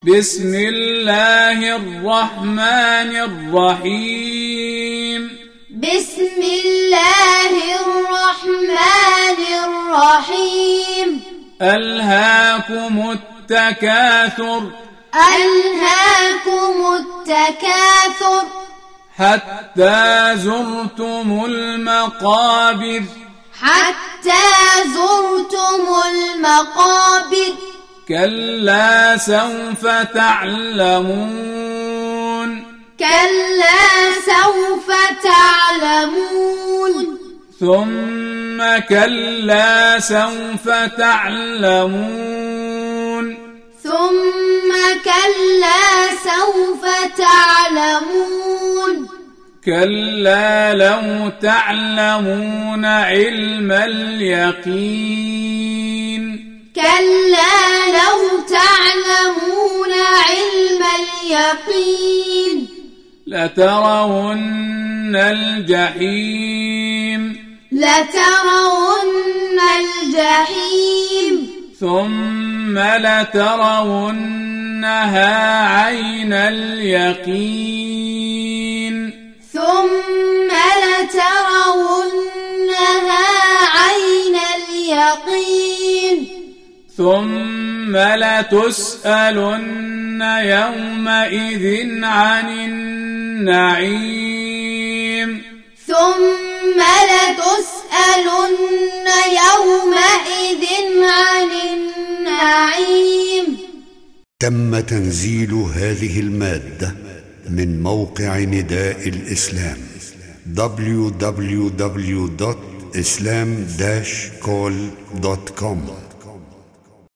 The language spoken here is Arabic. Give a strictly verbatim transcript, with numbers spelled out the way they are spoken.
بسم الله الرحمن الرحيم بسم الله الرحمن الرحيم ألهاكم التكاثر ألهاكم التكاثر حتى زرتم المقابر حتى زرتم المقابر كلا سوف تعلمون كلا سوف تعلمون ثم كلا سوف تعلمون ثم كلا سوف تعلمون كلا لو تعلمون علم اليقين كلا لو تعلمون علم اليقين لترون الجحيم لترون الجحيم ثم لترونها عين اليقين ثم لترونها عين اليقين ثم لتسألن يومئذ عن النعيم ثم لتسألن يومئذ عن النعيم. تم تنزيل هذه المادة من موقع نداء الإسلام دبليو دبليو دبليو دوت إسلام داش كول دوت كوم.